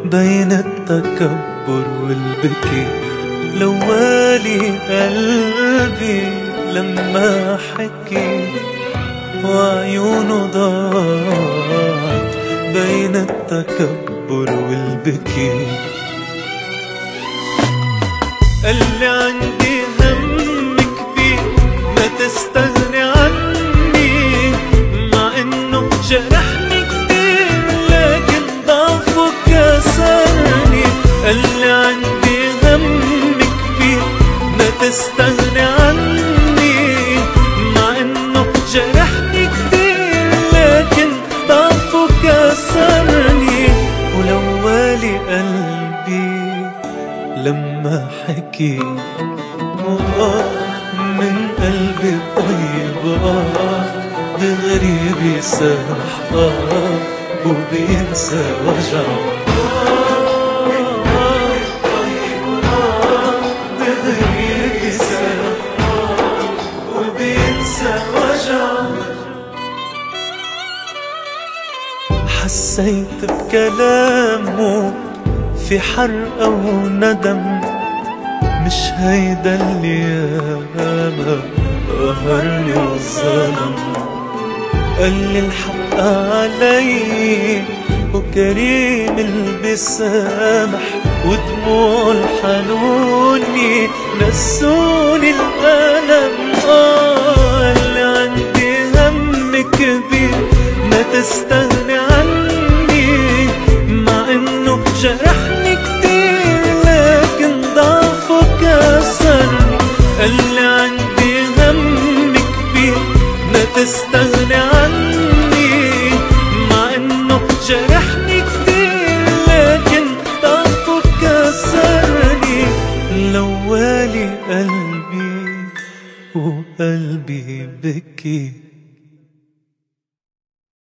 بين التكبر والبكي. لوالي قلبي لما حكي وعيونه ضاعت بين التكبر والبكي. قالي عندي هم كبير ما تستغني عني، مع انه جرحني كتير لكن ضعفه كسرني. قالي عندي هم كبير ما تستغني عني، مع انه جرحني كتير لكن ضعفه كسرني. ولوالي قلبي لما حكي من قلبي طيب بغريب يسرح وبينسى وجعه. بغريب يسرح وبينسى وجعه. حسيت بكلامه في حرقة وندم، مش هيدا اللي ياما قهرني وظلم. قالي الحق علي وكريم اللي بيسامح، ودموع الحنوني نسوني الألم. قالي عندي هم كبير ما تستاهل